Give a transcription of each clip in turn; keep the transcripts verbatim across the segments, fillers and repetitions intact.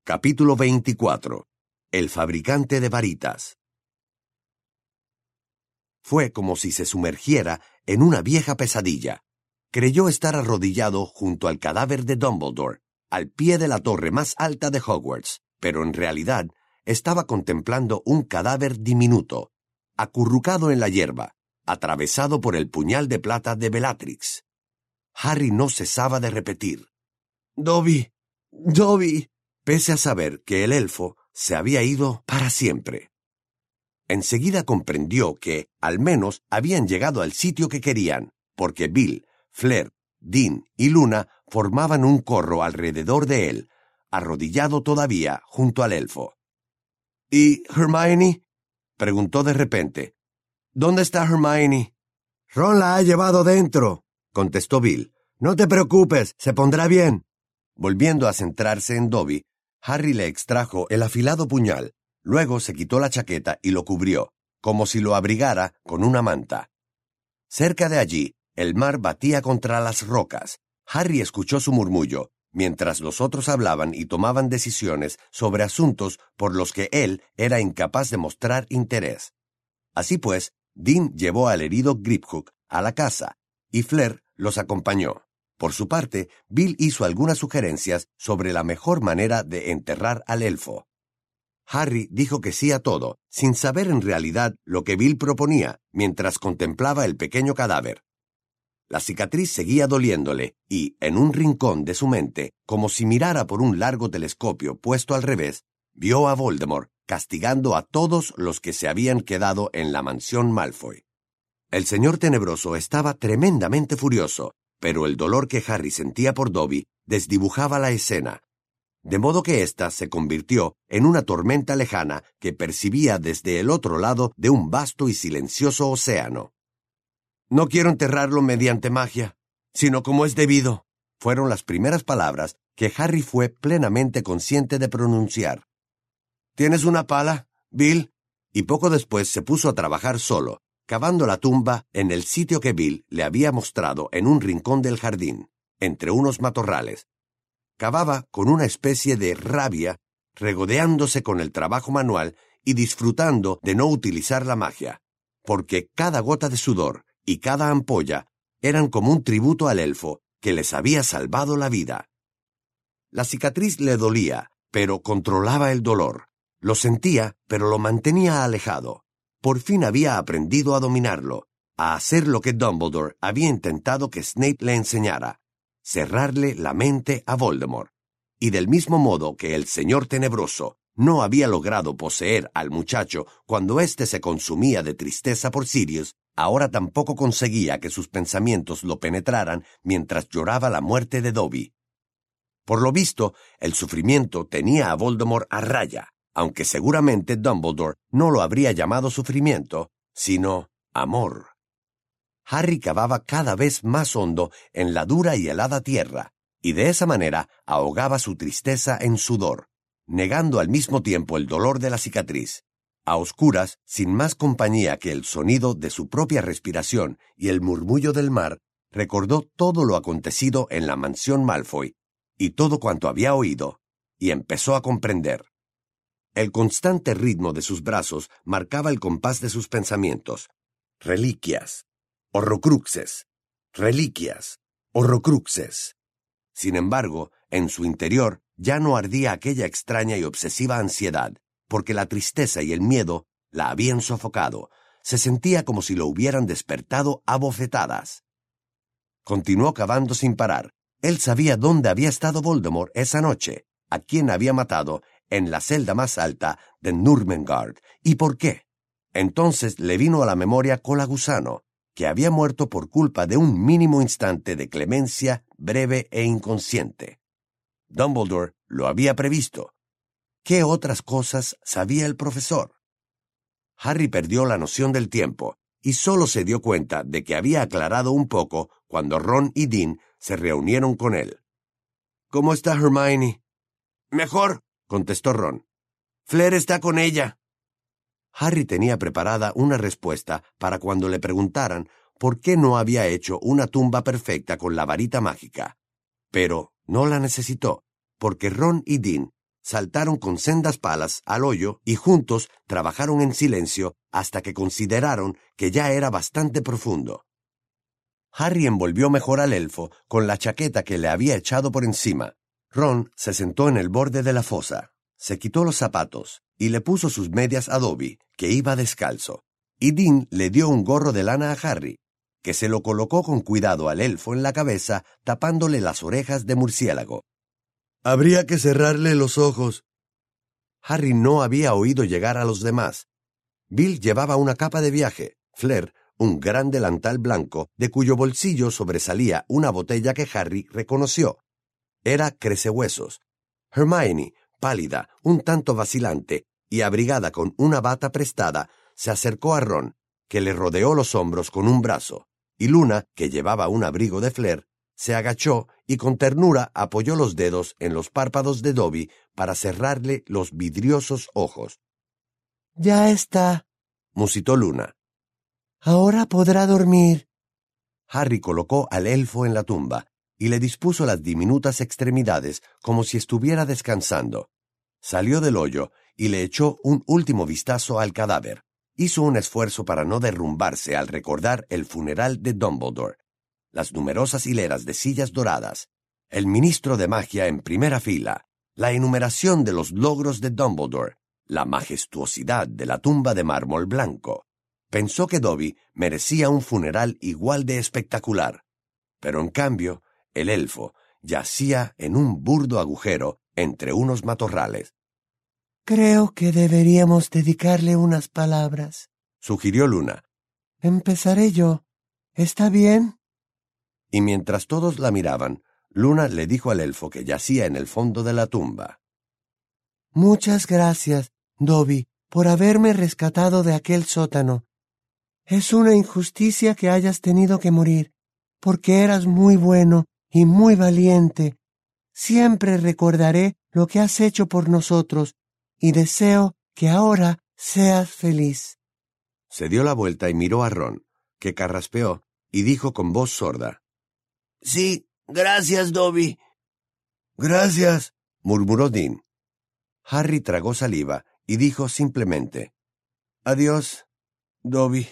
Capítulo veinticuatro. El fabricante de varitas. Fue como si se sumergiera en una vieja pesadilla. Creyó estar arrodillado junto al cadáver de Dumbledore, al pie de la torre más alta de Hogwarts, pero en realidad estaba contemplando un cadáver diminuto, acurrucado en la hierba, atravesado por el puñal de plata de Bellatrix. Harry no cesaba de repetir: «Dobby, Dobby», pese a saber que el elfo se había ido para siempre. Enseguida comprendió que, al menos, habían llegado al sitio que querían, porque Bill, Fleur, Dean y Luna formaban un corro alrededor de él, arrodillado todavía junto al elfo. «¿Y Hermione?», preguntó de repente. «¿Dónde está Hermione?» «Ron la ha llevado dentro», contestó Bill. «No te preocupes, se pondrá bien». Volviendo a centrarse en Dobby, Harry le extrajo el afilado puñal, luego se quitó la chaqueta y lo cubrió, como si lo abrigara con una manta. Cerca de allí, el mar batía contra las rocas. Harry escuchó su murmullo, mientras los otros hablaban y tomaban decisiones sobre asuntos por los que él era incapaz de mostrar interés. Así pues, Dean llevó al herido Griphook a la casa, y Fleur los acompañó. Por su parte, Bill hizo algunas sugerencias sobre la mejor manera de enterrar al elfo. Harry dijo que sí a todo, sin saber en realidad lo que Bill proponía, mientras contemplaba el pequeño cadáver. La cicatriz seguía doliéndole, y, en un rincón de su mente, como si mirara por un largo telescopio puesto al revés, vio a Voldemort castigando a todos los que se habían quedado en la mansión Malfoy. El señor Tenebroso estaba tremendamente furioso, pero el dolor que Harry sentía por Dobby desdibujaba la escena, de modo que ésta se convirtió en una tormenta lejana que percibía desde el otro lado de un vasto y silencioso océano. «No quiero enterrarlo mediante magia, sino como es debido», fueron las primeras palabras que Harry fue plenamente consciente de pronunciar. «¿Tienes una pala, Bill?» Y poco después se puso a trabajar solo, cavando la tumba en el sitio que Bill le había mostrado en un rincón del jardín, entre unos matorrales. Cavaba con una especie de rabia, regodeándose con el trabajo manual y disfrutando de no utilizar la magia, porque cada gota de sudor y cada ampolla eran como un tributo al elfo que les había salvado la vida. La cicatriz le dolía, pero controlaba el dolor. Lo sentía, pero lo mantenía alejado. Por fin había aprendido a dominarlo, a hacer lo que Dumbledore había intentado que Snape le enseñara: cerrarle la mente a Voldemort. Y del mismo modo que el señor Tenebroso no había logrado poseer al muchacho cuando éste se consumía de tristeza por Sirius, ahora tampoco conseguía que sus pensamientos lo penetraran mientras lloraba la muerte de Dobby. Por lo visto, el sufrimiento tenía a Voldemort a raya, aunque seguramente Dumbledore no lo habría llamado sufrimiento, sino amor. Harry cavaba cada vez más hondo en la dura y helada tierra, y de esa manera ahogaba su tristeza en sudor, negando al mismo tiempo el dolor de la cicatriz. A oscuras, sin más compañía que el sonido de su propia respiración y el murmullo del mar, recordó todo lo acontecido en la mansión Malfoy, y todo cuanto había oído, y empezó a comprender. El constante ritmo de sus brazos marcaba el compás de sus pensamientos. Reliquias, horrocruxes, reliquias, horrocruxes. Sin embargo, en su interior ya no ardía aquella extraña y obsesiva ansiedad, porque la tristeza y el miedo la habían sofocado. Se sentía como si lo hubieran despertado a bofetadas. Continuó cavando sin parar. Él sabía dónde había estado Voldemort esa noche, a quién había matado en la celda más alta de Nurmengard, y por qué. Entonces le vino a la memoria Cola Gusano, que había muerto por culpa de un mínimo instante de clemencia breve e inconsciente. Dumbledore lo había previsto. ¿Qué otras cosas sabía el profesor? Harry perdió la noción del tiempo, y solo se dio cuenta de que había aclarado un poco cuando Ron y Dean se reunieron con él. «¿Cómo está Hermione?» «Mejor», contestó Ron. «Fleur está con ella». Harry tenía preparada una respuesta para cuando le preguntaran por qué no había hecho una tumba perfecta con la varita mágica. Pero no la necesitó, porque Ron y Dean saltaron con sendas palas al hoyo y juntos trabajaron en silencio hasta que consideraron que ya era bastante profundo. Harry envolvió mejor al elfo con la chaqueta que le había echado por encima. Ron se sentó en el borde de la fosa, se quitó los zapatos y le puso sus medias a Dobby, que iba descalzo. Y Dean le dio un gorro de lana a Harry, que se lo colocó con cuidado al elfo en la cabeza, tapándole las orejas de murciélago. Habría que cerrarle los ojos. Harry no había oído llegar a los demás. Bill llevaba una capa de viaje, Flair un gran delantal blanco, de cuyo bolsillo sobresalía una botella que Harry reconoció. Era Crecehuesos. Hermione, pálida, un tanto vacilante, y abrigada con una bata prestada, se acercó a Ron, que le rodeó los hombros con un brazo, y Luna, que llevaba un abrigo de Flair, se agachó y con ternura apoyó los dedos en los párpados de Dobby para cerrarle los vidriosos ojos. «Ya está», musitó Luna. «Ahora podrá dormir». Harry colocó al elfo en la tumba y le dispuso las diminutas extremidades como si estuviera descansando. Salió del hoyo y le echó un último vistazo al cadáver. Hizo un esfuerzo para no derrumbarse al recordar el funeral de Dumbledore, las numerosas hileras de sillas doradas, el ministro de magia en primera fila, la enumeración de los logros de Dumbledore, la majestuosidad de la tumba de mármol blanco. Pensó que Dobby merecía un funeral igual de espectacular, pero en cambio, el elfo yacía en un burdo agujero entre unos matorrales. «Creo que deberíamos dedicarle unas palabras», sugirió Luna. «Empezaré yo. ¿Está bien?» Y mientras todos la miraban, Luna le dijo al elfo que yacía en el fondo de la tumba. «Muchas gracias, Dobby, por haberme rescatado de aquel sótano. Es una injusticia que hayas tenido que morir, porque eras muy bueno y muy valiente. Siempre recordaré lo que has hecho por nosotros y deseo que ahora seas feliz». Se dio la vuelta y miró a Ron, que carraspeó y dijo con voz sorda. «Sí, gracias, Dobby». «Gracias», murmuró Dean. Harry tragó saliva y dijo simplemente, «Adiós, Dobby».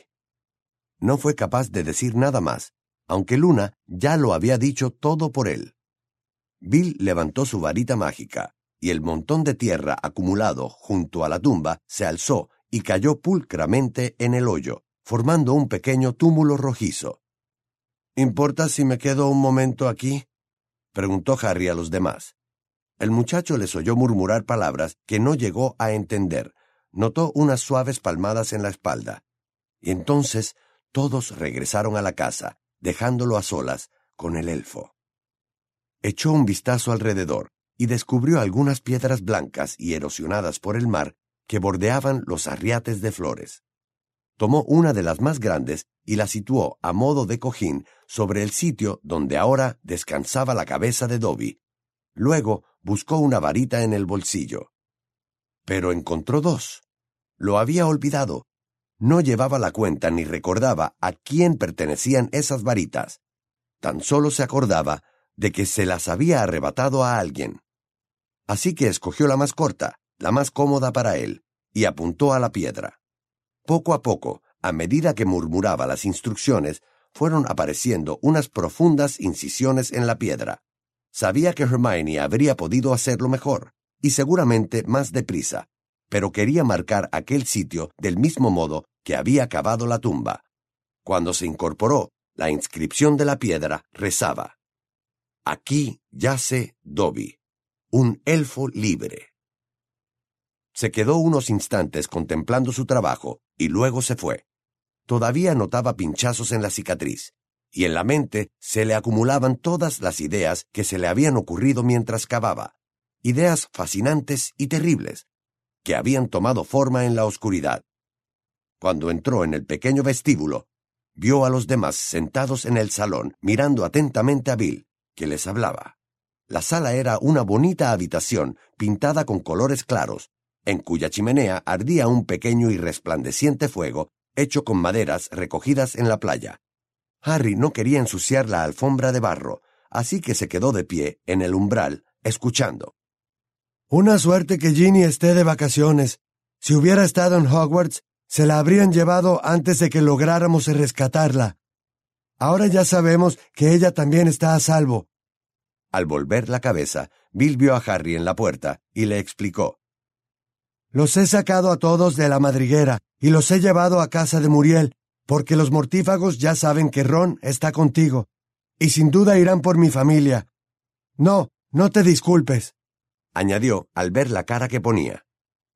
No fue capaz de decir nada más, aunque Luna ya lo había dicho todo por él. Bill levantó su varita mágica, y el montón de tierra acumulado junto a la tumba se alzó y cayó pulcramente en el hoyo, formando un pequeño túmulo rojizo. «¿Importa si me quedo un momento aquí?», preguntó Harry a los demás. El muchacho les oyó murmurar palabras que no llegó a entender. Notó unas suaves palmadas en la espalda. Y entonces todos regresaron a la casa, dejándolo a solas con el elfo. Echó un vistazo alrededor y descubrió algunas piedras blancas y erosionadas por el mar que bordeaban los arriates de flores. Tomó una de las más grandes y la situó a modo de cojín sobre el sitio donde ahora descansaba la cabeza de Dobby. Luego buscó una varita en el bolsillo. Pero encontró dos. Lo había olvidado. No llevaba la cuenta ni recordaba a quién pertenecían esas varitas. Tan solo se acordaba de que se las había arrebatado a alguien. Así que escogió la más corta, la más cómoda para él, y apuntó a la piedra. Poco a poco, a medida que murmuraba las instrucciones, fueron apareciendo unas profundas incisiones en la piedra. Sabía que Hermione habría podido hacerlo mejor, y seguramente más deprisa, pero quería marcar aquel sitio del mismo modo que había cavado la tumba. Cuando se incorporó, la inscripción de la piedra rezaba: «Aquí yace Dobby, un elfo libre». Se quedó unos instantes contemplando su trabajo y luego se fue. Todavía notaba pinchazos en la cicatriz, y en la mente se le acumulaban todas las ideas que se le habían ocurrido mientras cavaba, ideas fascinantes y terribles, que habían tomado forma en la oscuridad. Cuando entró en el pequeño vestíbulo, vio a los demás sentados en el salón mirando atentamente a Bill, que les hablaba. La sala era una bonita habitación pintada con colores claros, en cuya chimenea ardía un pequeño y resplandeciente fuego hecho con maderas recogidas en la playa. Harry no quería ensuciar la alfombra de barro, así que se quedó de pie en el umbral, escuchando. Una suerte que Ginny esté de vacaciones. Si hubiera estado en Hogwarts, se la habrían llevado antes de que lográramos rescatarla. Ahora ya sabemos que ella también está a salvo. Al volver la cabeza, Bill vio a Harry en la puerta y le explicó. Los he sacado a todos de la madriguera y los he llevado a casa de Muriel, porque los mortífagos ya saben que Ron está contigo, y sin duda irán por mi familia. No, no te disculpes, añadió al ver la cara que ponía.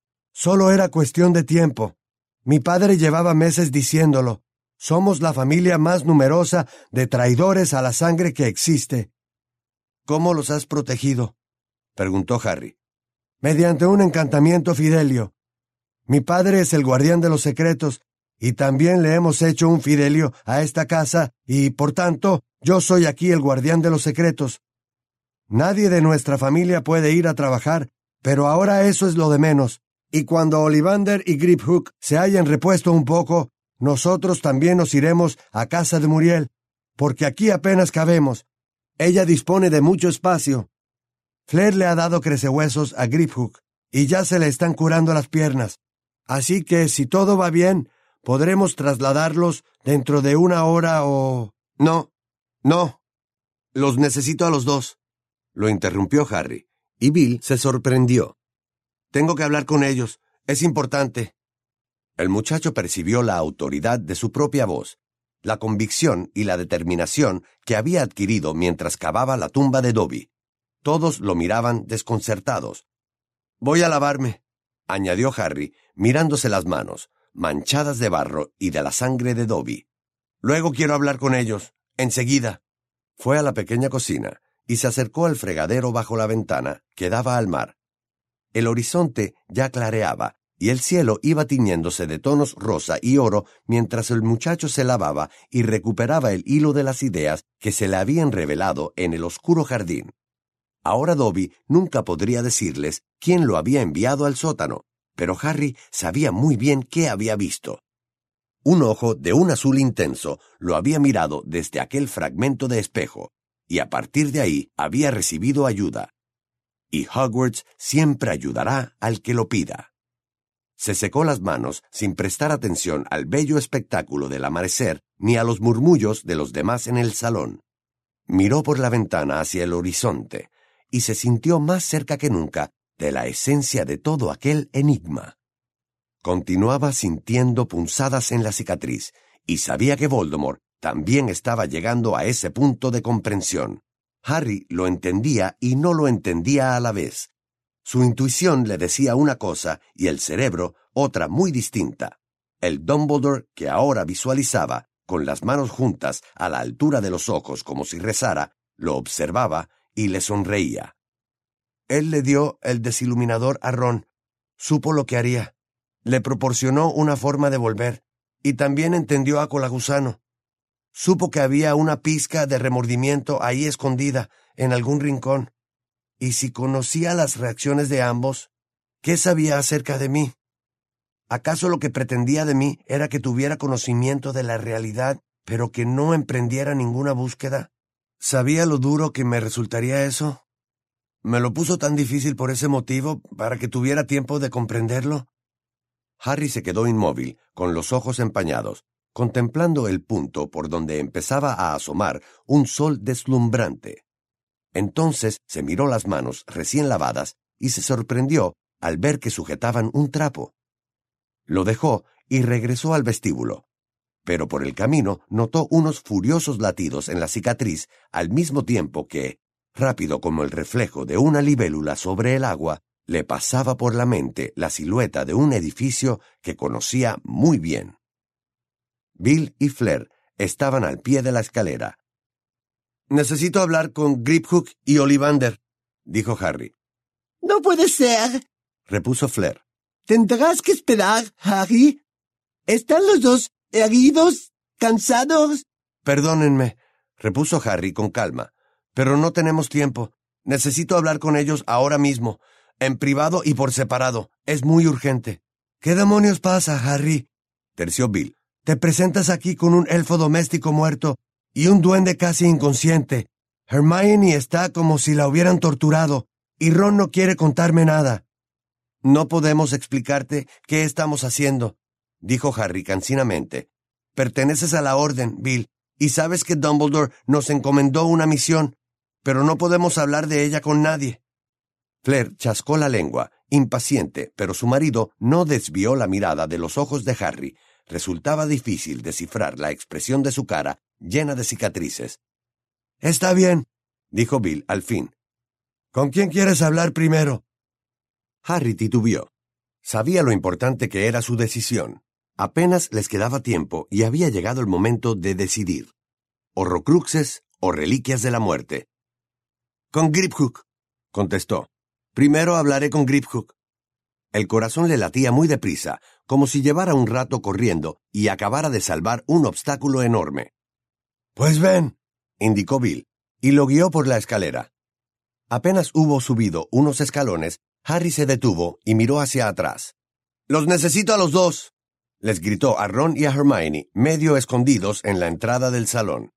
Solo era cuestión de tiempo. Mi padre llevaba meses diciéndolo. Somos la familia más numerosa de traidores a la sangre que existe. ¿Cómo los has protegido?, preguntó Harry. Mediante un encantamiento fidelio. Mi padre es el guardián de los secretos, y también le hemos hecho un fidelio a esta casa, y, por tanto, yo soy aquí el guardián de los secretos. Nadie de nuestra familia puede ir a trabajar, pero ahora eso es lo de menos. Y cuando Ollivander y Griphook se hayan repuesto un poco, nosotros también nos iremos a casa de Muriel, porque aquí apenas cabemos. Ella dispone de mucho espacio. Flair le ha dado crecehuesos a Griphook, y ya se le están curando las piernas. Así que, si todo va bien, podremos trasladarlos dentro de una hora o... No, no. Los necesito a los dos, lo interrumpió Harry, y Bill se sorprendió. Tengo que hablar con ellos. Es importante. El muchacho percibió la autoridad de su propia voz, la convicción y la determinación que había adquirido mientras cavaba la tumba de Dobby. Todos lo miraban desconcertados. Voy a lavarme, añadió Harry, mirándose las manos, manchadas de barro y de la sangre de Dobby. Luego quiero hablar con ellos, enseguida. Fue a la pequeña cocina y se acercó al fregadero bajo la ventana que daba al mar. El horizonte ya clareaba y el cielo iba tiñéndose de tonos rosa y oro mientras el muchacho se lavaba y recuperaba el hilo de las ideas que se le habían revelado en el oscuro jardín. Ahora Dobby nunca podría decirles quién lo había enviado al sótano, pero Harry sabía muy bien qué había visto. Un ojo de un azul intenso lo había mirado desde aquel fragmento de espejo, y a partir de ahí había recibido ayuda. Y Hogwarts siempre ayudará al que lo pida. Se secó las manos sin prestar atención al bello espectáculo del amanecer ni a los murmullos de los demás en el salón. Miró por la ventana hacia el horizonte y se sintió más cerca que nunca de la esencia de todo aquel enigma. Continuaba sintiendo punzadas en la cicatriz y sabía que Voldemort también estaba llegando a ese punto de comprensión. Harry lo entendía y no lo entendía a la vez. Su intuición le decía una cosa y el cerebro otra muy distinta. El Dumbledore que ahora visualizaba, con las manos juntas a la altura de los ojos como si rezara, lo observaba y le sonreía. Él le dio el desiluminador a Ron. Supo lo que haría. Le proporcionó una forma de volver, y también entendió a Colagusano. Supo que había una pizca de remordimiento ahí escondida, en algún rincón. Y si conocía las reacciones de ambos, ¿qué sabía acerca de mí? ¿Acaso lo que pretendía de mí era que tuviera conocimiento de la realidad, pero que no emprendiera ninguna búsqueda? ¿Sabía lo duro que me resultaría eso? ¿Me lo puso tan difícil por ese motivo, para que tuviera tiempo de comprenderlo? Harry se quedó inmóvil, con los ojos empañados, contemplando el punto por donde empezaba a asomar un sol deslumbrante. Entonces se miró las manos recién lavadas y se sorprendió al ver que sujetaban un trapo. Lo dejó y regresó al vestíbulo, pero por el camino notó unos furiosos latidos en la cicatriz al mismo tiempo que, rápido como el reflejo de una libélula sobre el agua, le pasaba por la mente la silueta de un edificio que conocía muy bien. Bill y Flair estaban al pie de la escalera. «Necesito hablar con Griphook y Ollivander», dijo Harry. «No puede ser», repuso Flair. «Tendrás que esperar, Harry. ¿Están los dos heridos, cansados?» «Perdónenme», repuso Harry con calma, «pero no tenemos tiempo. Necesito hablar con ellos ahora mismo, en privado y por separado. Es muy urgente». «¿Qué demonios pasa, Harry?», terció Bill. «Te presentas aquí con un elfo doméstico muerto y un duende casi inconsciente. Hermione está como si la hubieran torturado. Y Ron no quiere contarme nada. No podemos explicarte qué estamos haciendo, dijo Harry cansinamente. Perteneces a la orden, Bill, y sabes que Dumbledore nos encomendó una misión, pero no podemos hablar de ella con nadie. Fleur chascó la lengua, impaciente, pero su marido no desvió la mirada de los ojos de Harry. Resultaba difícil descifrar la expresión de su cara, llena de cicatrices. «Está bien», dijo Bill al fin. «¿Con quién quieres hablar primero?» Harry titubeó. Sabía lo importante que era su decisión. Apenas les quedaba tiempo y había llegado el momento de decidir. Horrocruxes o reliquias de la muerte. «Con Griphook», contestó. «Primero hablaré con Griphook». El corazón le latía muy deprisa, como si llevara un rato corriendo y acabara de salvar un obstáculo enorme. «Pues ven», indicó Bill, y lo guió por la escalera. Apenas hubo subido unos escalones, Harry se detuvo y miró hacia atrás. «Los necesito a los dos», les gritó a Ron y a Hermione, medio escondidos en la entrada del salón.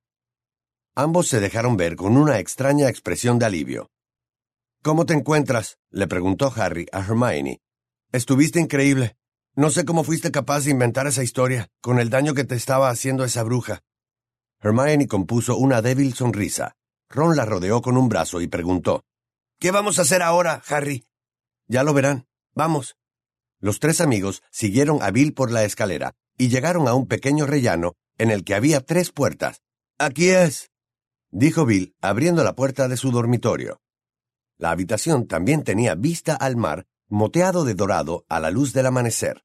Ambos se dejaron ver con una extraña expresión de alivio. «¿Cómo te encuentras?», le preguntó Harry a Hermione. «Estuviste increíble. No sé cómo fuiste capaz de inventar esa historia, con el daño que te estaba haciendo esa bruja». Hermione compuso una débil sonrisa. Ron la rodeó con un brazo y preguntó. «¿Qué vamos a hacer ahora, Harry?» «Ya lo verán. Vamos». Los tres amigos siguieron a Bill por la escalera y llegaron a un pequeño rellano en el que había tres puertas. «Aquí es», dijo Bill, abriendo la puerta de su dormitorio. La habitación también tenía vista al mar, moteado de dorado a la luz del amanecer.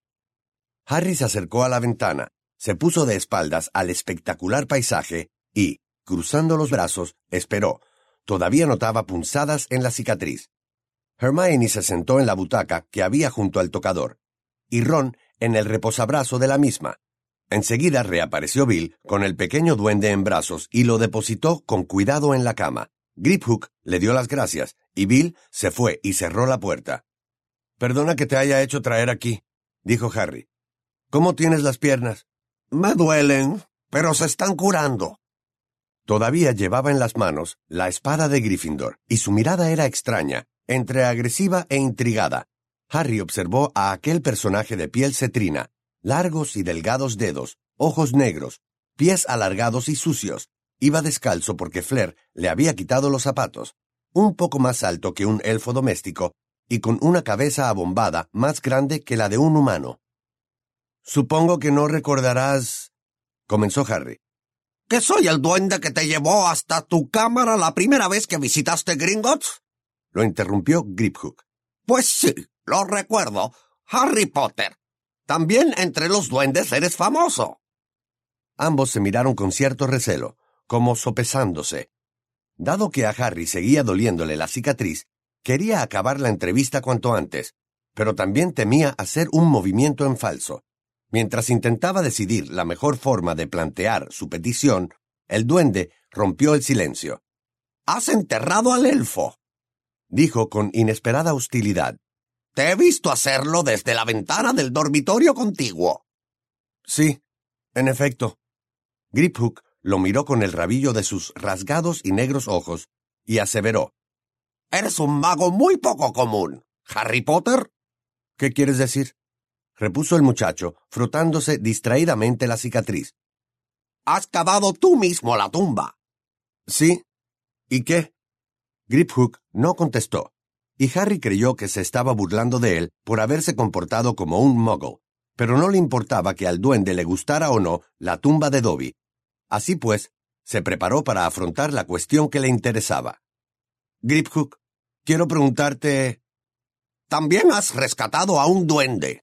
Harry se acercó a la ventana, se puso de espaldas al espectacular paisaje y, cruzando los brazos, esperó. Todavía notaba punzadas en la cicatriz. Hermione se sentó en la butaca que había junto al tocador, y Ron en el reposabrazo de la misma. Enseguida reapareció Bill con el pequeño duende en brazos y lo depositó con cuidado en la cama. Griphook le dio las gracias, y Bill se fue y cerró la puerta. «Perdona que te haya hecho traer aquí», dijo Harry. «¿Cómo tienes las piernas?» «Me duelen, pero se están curando». Todavía llevaba en las manos la espada de Gryffindor, y su mirada era extraña, entre agresiva e intrigada. Harry observó a aquel personaje de piel cetrina, largos y delgados dedos, ojos negros, pies alargados y sucios. Iba descalzo porque Fleur le había quitado los zapatos, un poco más alto que un elfo doméstico y con una cabeza abombada más grande que la de un humano. «Supongo que no recordarás», comenzó Harry. ¿Que soy el duende que te llevó hasta tu cámara la primera vez que visitaste Gringotts?», lo interrumpió Griphook. «Pues sí, lo recuerdo. Harry Potter. También entre los duendes eres famoso». Ambos se miraron con cierto recelo, como sopesándose. Dado que a Harry seguía doliéndole la cicatriz, quería acabar la entrevista cuanto antes, pero también temía hacer un movimiento en falso. Mientras intentaba decidir la mejor forma de plantear su petición, el duende rompió el silencio. «Has enterrado al elfo», dijo con inesperada hostilidad. «Te he visto hacerlo desde la ventana del dormitorio contiguo». «Sí, en efecto». Griphook lo miró con el rabillo de sus rasgados y negros ojos y aseveró. «Eres un mago muy poco común, Harry Potter». «¿Qué quieres decir?», repuso el muchacho, frotándose distraídamente la cicatriz. «Has cavado tú mismo la tumba». «Sí. ¿Y qué?». Griphook no contestó, y Harry creyó que se estaba burlando de él por haberse comportado como un muggle, pero no le importaba que al duende le gustara o no la tumba de Dobby. Así pues, se preparó para afrontar la cuestión que le interesaba. «Griphook, quiero preguntarte...» «También has rescatado a un duende».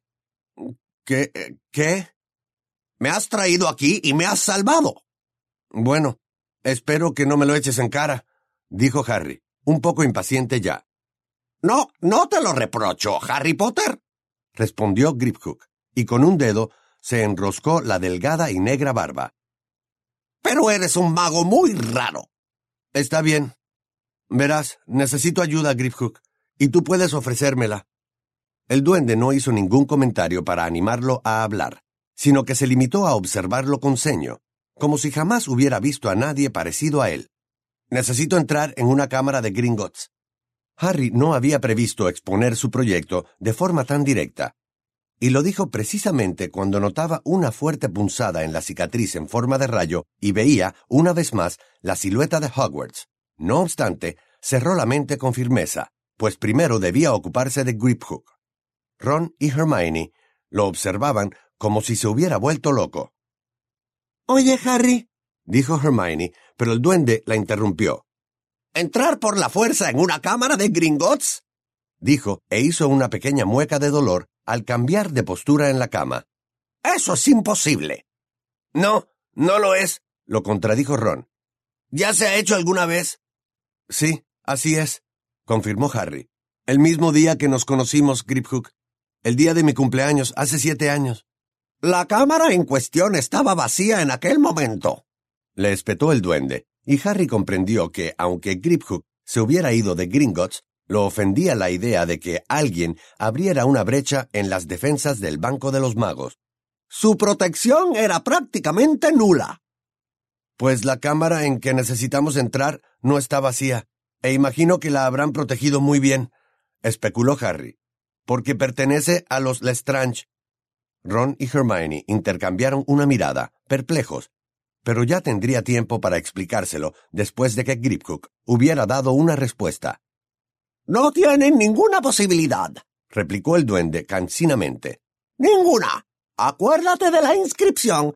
¿Qué? ¿Qué? «Me has traído aquí y me has salvado». «Bueno, espero que no me lo eches en cara», dijo Harry, un poco impaciente ya. «No, no te lo reprocho, Harry Potter», respondió Griphook, y con un dedo se enroscó la delgada y negra barba. «Pero eres un mago muy raro». «Está bien. Verás, necesito ayuda, Griphook, y tú puedes ofrecérmela». El duende no hizo ningún comentario para animarlo a hablar, sino que se limitó a observarlo con ceño, como si jamás hubiera visto a nadie parecido a él. «Necesito entrar en una cámara de Gringotts». Harry no había previsto exponer su proyecto de forma tan directa, y lo dijo precisamente cuando notaba una fuerte punzada en la cicatriz en forma de rayo y veía, una vez más, la silueta de Hogwarts. No obstante, cerró la mente con firmeza, pues primero debía ocuparse de Griphook. Ron y Hermione lo observaban como si se hubiera vuelto loco. Oye, Harry, dijo Hermione, pero el duende la interrumpió. ¿Entrar por la fuerza en una cámara de Gringotts?, dijo, e hizo una pequeña mueca de dolor al cambiar de postura en la cama. Eso es imposible. No, no lo es, lo contradijo Ron. ¿Ya se ha hecho alguna vez? Sí, así es, confirmó Harry. El mismo día que nos conocimos, Griphook. El día de mi cumpleaños, hace siete años. La cámara en cuestión estaba vacía en aquel momento, le espetó el duende, y Harry comprendió que, aunque Griphook se hubiera ido de Gringotts, lo ofendía la idea de que alguien abriera una brecha en las defensas del Banco de los Magos. Su protección era prácticamente nula. Pues la cámara en que necesitamos entrar no está vacía, e imagino que la habrán protegido muy bien, especuló Harry, porque pertenece a los Lestrange. Ron y Hermione intercambiaron una mirada, perplejos, pero ya tendría tiempo para explicárselo después de que Griphook hubiera dado una respuesta. No tienen ninguna posibilidad, replicó el duende cansinamente. Ninguna. Acuérdate de la inscripción.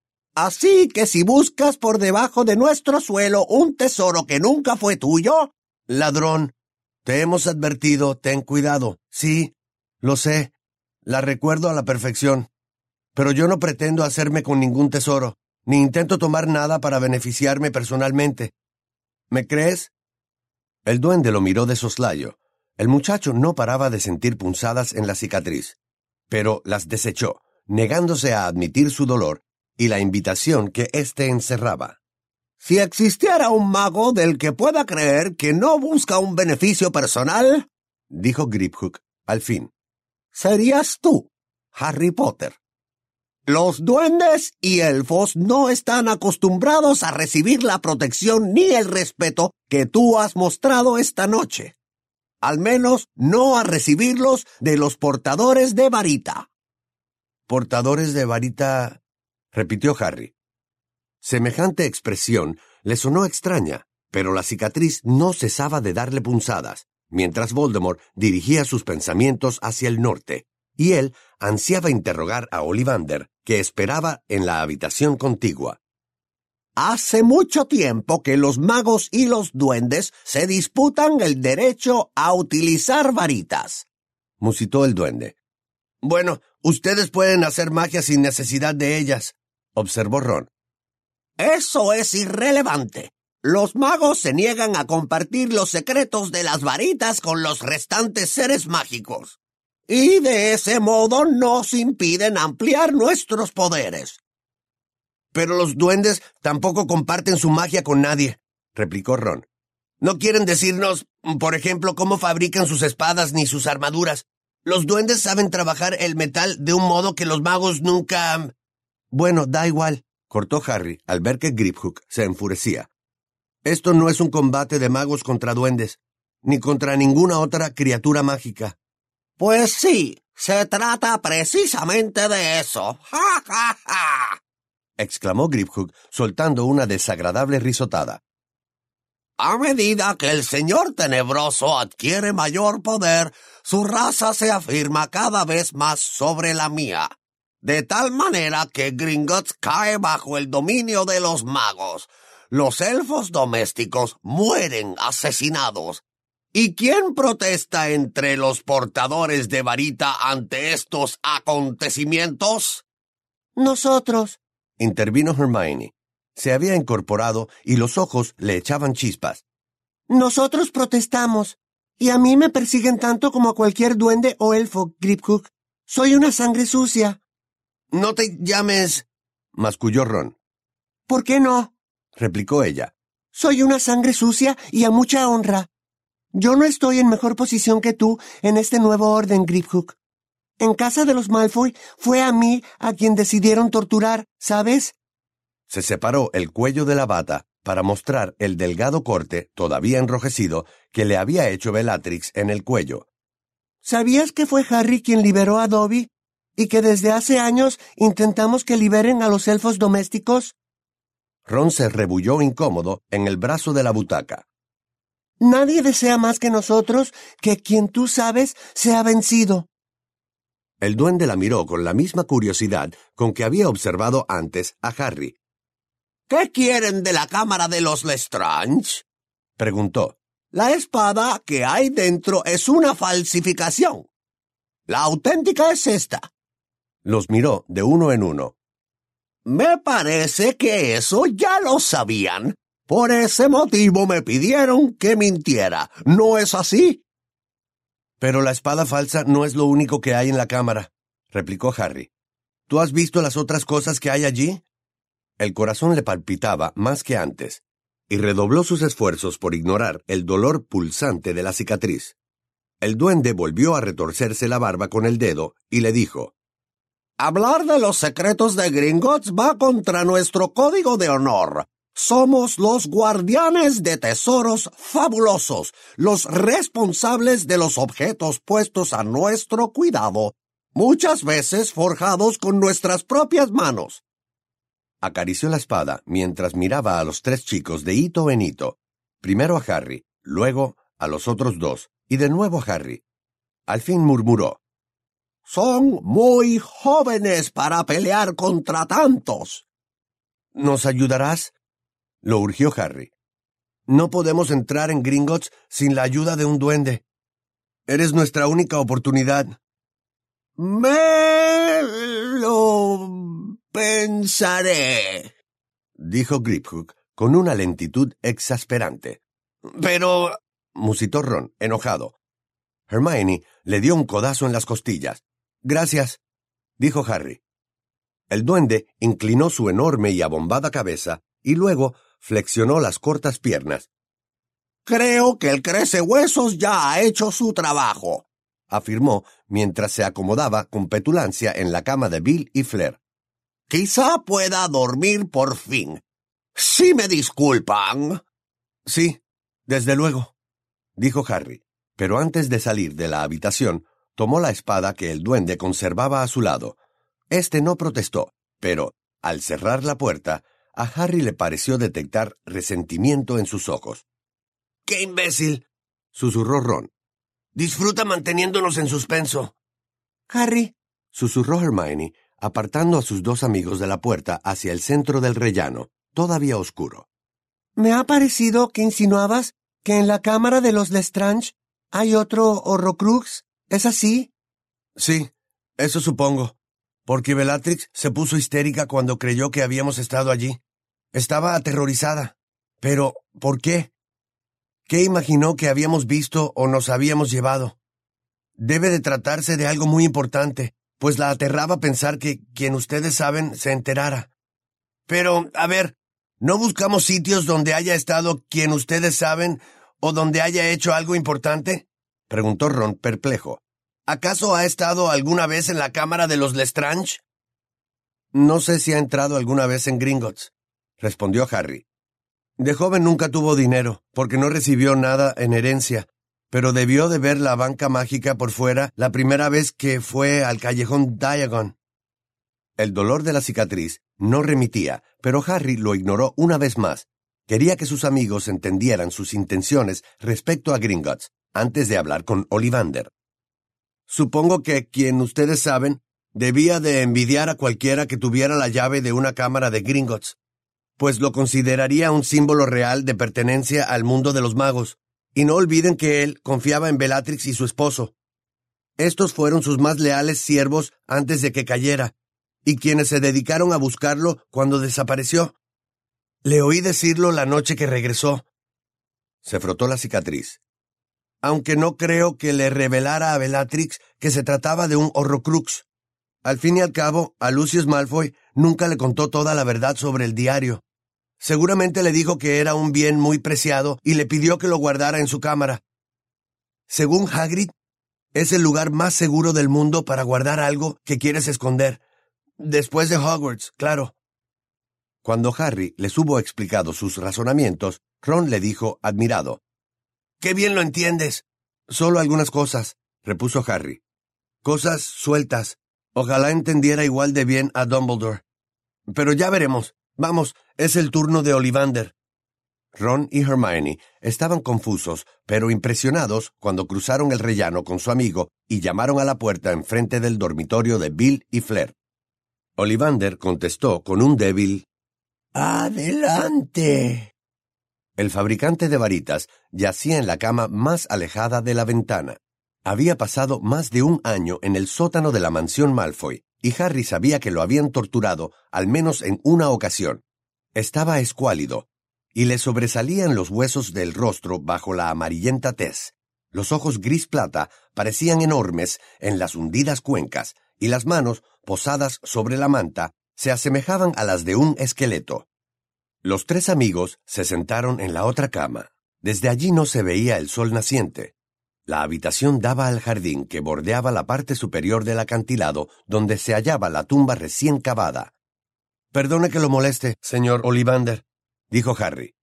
Así que si buscas por debajo de nuestro suelo un tesoro que nunca fue tuyo... Ladrón, te hemos advertido, ten cuidado. Sí, lo sé, la recuerdo a la perfección. Pero yo no pretendo hacerme con ningún tesoro, ni intento tomar nada para beneficiarme personalmente. ¿Me crees? El duende lo miró de soslayo. El muchacho no paraba de sentir punzadas en la cicatriz, pero las desechó, negándose a admitir su dolor y la invitación que éste encerraba. Si existiera un mago del que pueda creer que no busca un beneficio personal, dijo Griphook, al fin, serías tú, Harry Potter. Los duendes y elfos no están acostumbrados a recibir la protección ni el respeto que tú has mostrado esta noche. Al menos no a recibirlos de los portadores de varita. ¿Portadores de varita? Repitió Harry. Semejante expresión le sonó extraña, pero la cicatriz no cesaba de darle punzadas, mientras Voldemort dirigía sus pensamientos hacia el norte, y él ansiaba interrogar a Ollivander, que esperaba en la habitación contigua. Hace mucho tiempo que los magos y los duendes se disputan el derecho a utilizar varitas, musitó el duende. Bueno, ustedes pueden hacer magia sin necesidad de ellas, observó Ron. Eso es irrelevante. Los magos se niegan a compartir los secretos de las varitas con los restantes seres mágicos. Y de ese modo nos impiden ampliar nuestros poderes. Pero los duendes tampoco comparten su magia con nadie, replicó Ron. No quieren decirnos, por ejemplo, cómo fabrican sus espadas ni sus armaduras. Los duendes saben trabajar el metal de un modo que los magos nunca... Bueno, da igual, cortó Harry al ver que Griphook se enfurecía. Esto no es un combate de magos contra duendes, ni contra ninguna otra criatura mágica. Pues sí, se trata precisamente de eso. ¡Ja, ja, ja! Exclamó Griphook, soltando una desagradable risotada. A medida que el señor tenebroso adquiere mayor poder, su raza se afirma cada vez más sobre la mía, de tal manera que Gringotts cae bajo el dominio de los magos. Los elfos domésticos mueren asesinados. ¿Y quién protesta entre los portadores de varita ante estos acontecimientos? Nosotros, intervino Hermione. Se había incorporado y los ojos le echaban chispas. Nosotros protestamos, y a mí me persiguen tanto como a cualquier duende o elfo, Griphook. Soy una sangre sucia. No te llames... masculló Ron. ¿Por qué no? Replicó ella. Soy una sangre sucia y a mucha honra. Yo no estoy en mejor posición que tú en este nuevo orden, Griphook. En casa de los Malfoy fue a mí a quien decidieron torturar, ¿sabes? Se separó el cuello de la bata para mostrar el delgado corte, todavía enrojecido, que le había hecho Bellatrix en el cuello. ¿Sabías que fue Harry quien liberó a Dobby y que desde hace años intentamos que liberen a los elfos domésticos? Ron se rebulló incómodo en el brazo de la butaca. Nadie desea más que nosotros que quien tú sabes sea vencido. El duende la miró con la misma curiosidad con que había observado antes a Harry. ¿Qué quieren de la cámara de los Lestrange?, preguntó. La espada que hay dentro es una falsificación. La auténtica es esta. Los miró de uno en uno. Me parece que eso ya lo sabían. Por ese motivo me pidieron que mintiera. ¿No es así? Pero la espada falsa no es lo único que hay en la cámara, replicó Harry. ¿Tú has visto las otras cosas que hay allí? El corazón le palpitaba más que antes, y redobló sus esfuerzos por ignorar el dolor pulsante de la cicatriz. El duende volvió a retorcerse la barba con el dedo y le dijo: Hablar de los secretos de Gringotts va contra nuestro código de honor. Somos los guardianes de tesoros fabulosos, los responsables de los objetos puestos a nuestro cuidado, muchas veces forjados con nuestras propias manos. Acarició la espada mientras miraba a los tres chicos de hito en hito, primero a Harry, luego a los otros dos, y de nuevo a Harry. Al fin murmuró: Son muy jóvenes para pelear contra tantos. ¿Nos ayudarás?, lo urgió Harry. No podemos entrar en Gringotts sin la ayuda de un duende. Eres nuestra única oportunidad. Me lo pensaré, dijo Griphook con una lentitud exasperante. Pero... musitó Ron, enojado. Hermione le dio un codazo en las costillas. Gracias, dijo Harry. El duende inclinó su enorme y abombada cabeza y luego flexionó las cortas piernas. Creo que el crecehuesos ya ha hecho su trabajo, afirmó mientras se acomodaba con petulancia en la cama de Bill y Fleur. Quizá pueda dormir por fin. ¿Sí me disculpan? Sí, desde luego, dijo Harry, pero antes de salir de la habitación, tomó la espada que el duende conservaba a su lado. Este no protestó, pero, al cerrar la puerta, a Harry le pareció detectar resentimiento en sus ojos. ¡Qué imbécil!, susurró Ron. Disfruta manteniéndonos en suspenso. Harry, susurró Hermione, apartando a sus dos amigos de la puerta hacia el centro del rellano, todavía oscuro. Me ha parecido que insinuabas que en la cámara de los Lestrange hay otro Horrocrux. ¿Es así? Sí, eso supongo, porque Bellatrix se puso histérica cuando creyó que habíamos estado allí. Estaba aterrorizada. Pero, ¿por qué? ¿Qué imaginó que habíamos visto o nos habíamos llevado? Debe de tratarse de algo muy importante, pues la aterraba pensar que quien ustedes saben se enterara. Pero, a ver, ¿no buscamos sitios donde haya estado quien ustedes saben o donde haya hecho algo importante?, preguntó Ron perplejo. ¿Acaso ha estado alguna vez en la cámara de los Lestrange? No sé si ha entrado alguna vez en Gringotts, respondió Harry. De joven nunca tuvo dinero, porque no recibió nada en herencia, pero debió de ver la banca mágica por fuera la primera vez que fue al callejón Diagon. El dolor de la cicatriz no remitía, pero Harry lo ignoró una vez más. Quería que sus amigos entendieran sus intenciones respecto a Gringotts, antes de hablar con Ollivander. Supongo que quien ustedes saben debía de envidiar a cualquiera que tuviera la llave de una cámara de Gringotts, pues lo consideraría un símbolo real de pertenencia al mundo de los magos. Y no olviden que él confiaba en Bellatrix y su esposo. Estos fueron sus más leales siervos antes de que cayera, y quienes se dedicaron a buscarlo cuando desapareció. Le oí decirlo la noche que regresó. Se frotó la cicatriz. Aunque no creo que le revelara a Bellatrix que se trataba de un Horrocrux. Al fin y al cabo, a Lucius Malfoy nunca le contó toda la verdad sobre el diario. Seguramente le dijo que era un bien muy preciado y le pidió que lo guardara en su cámara. Según Hagrid, es el lugar más seguro del mundo para guardar algo que quieres esconder. Después de Hogwarts, claro. Cuando Harry les hubo explicado sus razonamientos, Ron le dijo admirado: ¡Qué bien lo entiendes! Solo algunas cosas, repuso Harry. Cosas sueltas. Ojalá entendiera igual de bien a Dumbledore. Pero ya veremos. Vamos, es el turno de Ollivander. Ron y Hermione estaban confusos, pero impresionados cuando cruzaron el rellano con su amigo y llamaron a la puerta enfrente del dormitorio de Bill y Fleur. Ollivander contestó con un débil «Adelante». El fabricante de varitas yacía en la cama más alejada de la ventana. Había pasado más de un año en el sótano de la mansión Malfoy, y Harry sabía que lo habían torturado al menos en una ocasión. Estaba escuálido, y le sobresalían los huesos del rostro bajo la amarillenta tez. Los ojos gris plata parecían enormes en las hundidas cuencas, y las manos, posadas sobre la manta, se asemejaban a las de un esqueleto. Los tres amigos se sentaron en la otra cama. Desde allí no se veía el sol naciente. La habitación daba al jardín que bordeaba la parte superior del acantilado donde se hallaba la tumba recién cavada. «Perdone que lo moleste, señor Ollivander», dijo Harry.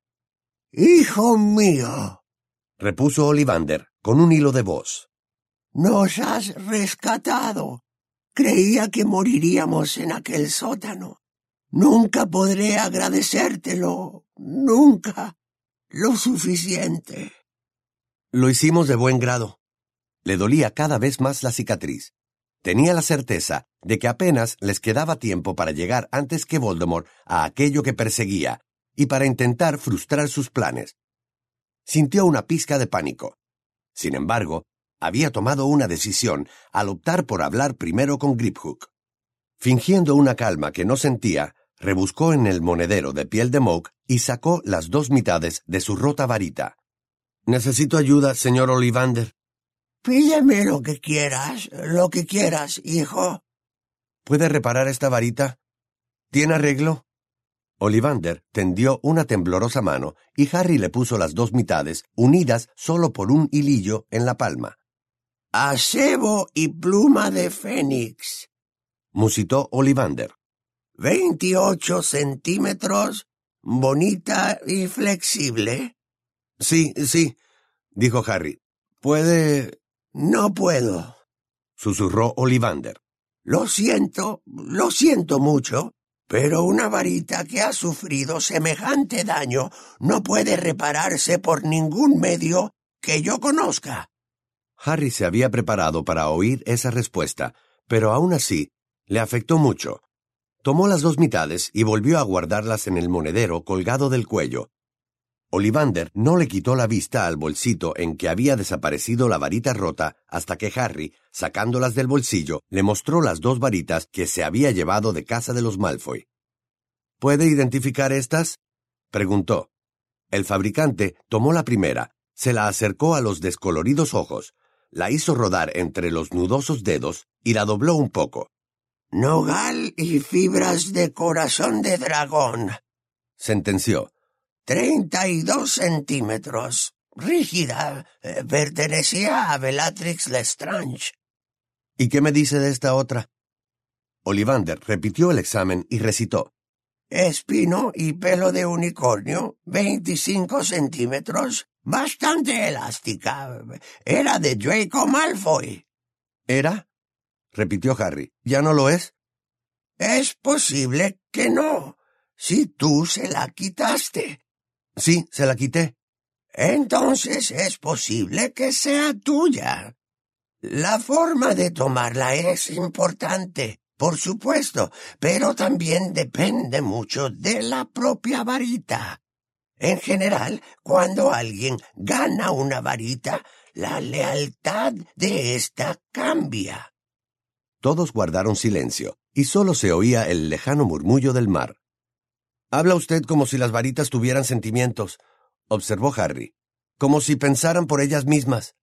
«Hijo mío», repuso Ollivander con un hilo de voz. «nos has rescatado. Creía que moriríamos en aquel sótano. Nunca podré agradecértelo, nunca, lo suficiente». Lo hicimos de buen grado. Le dolía cada vez más la cicatriz. Tenía la certeza de que apenas les quedaba tiempo para llegar antes que Voldemort a aquello que perseguía y para intentar frustrar sus planes. Sintió una pizca de pánico. Sin embargo, había tomado una decisión al optar por hablar primero con Griphook. Fingiendo una calma que no sentía, rebuscó en el monedero de piel de moke y sacó las dos mitades de su rota varita. «Necesito ayuda, señor Ollivander». «Pídeme lo que quieras, lo que quieras, hijo». «¿Puede reparar esta varita? ¿Tiene arreglo?» Ollivander tendió una temblorosa mano y Harry le puso las dos mitades, unidas solo por un hilillo en la palma. «Acebo y pluma de fénix», musitó Ollivander. «veintiocho centímetros, bonita y flexible». «Sí, sí», dijo Harry. «¿Puede...?» «No puedo», susurró Ollivander. «Lo siento, lo siento mucho, pero una varita que ha sufrido semejante daño no puede repararse por ningún medio que yo conozca». Harry se había preparado para oír esa respuesta, pero aún así le afectó mucho. Tomó las dos mitades y volvió a guardarlas en el monedero colgado del cuello. Ollivander no le quitó la vista al bolsito en que había desaparecido la varita rota hasta que Harry, sacándolas del bolsillo, le mostró las dos varitas que se había llevado de casa de los Malfoy. «¿Puede identificar estas?», preguntó. El fabricante tomó la primera, se la acercó a los descoloridos ojos, la hizo rodar entre los nudosos dedos y la dobló un poco. «Nogal y fibras de corazón de dragón», sentenció. Treinta y dos centímetros. Rígida. Eh, pertenecía a Bellatrix Lestrange. ¿Y qué me dice de esta otra? Ollivander repitió el examen y recitó. Espino y pelo de unicornio, veinticinco centímetros. Bastante elástica. Era de Draco Malfoy. ¿Era? Repitió Harry. ¿Ya no lo es? Es posible que no, si tú se la quitaste. Sí, se la quité. Entonces es posible que sea tuya. La forma de tomarla es importante, por supuesto, pero también depende mucho de la propia varita. En general, cuando alguien gana una varita, la lealtad de ésta cambia. Todos guardaron silencio, y solo se oía el lejano murmullo del mar. «Habla usted como si las varitas tuvieran sentimientos», observó Harry, «como si pensaran por ellas mismas».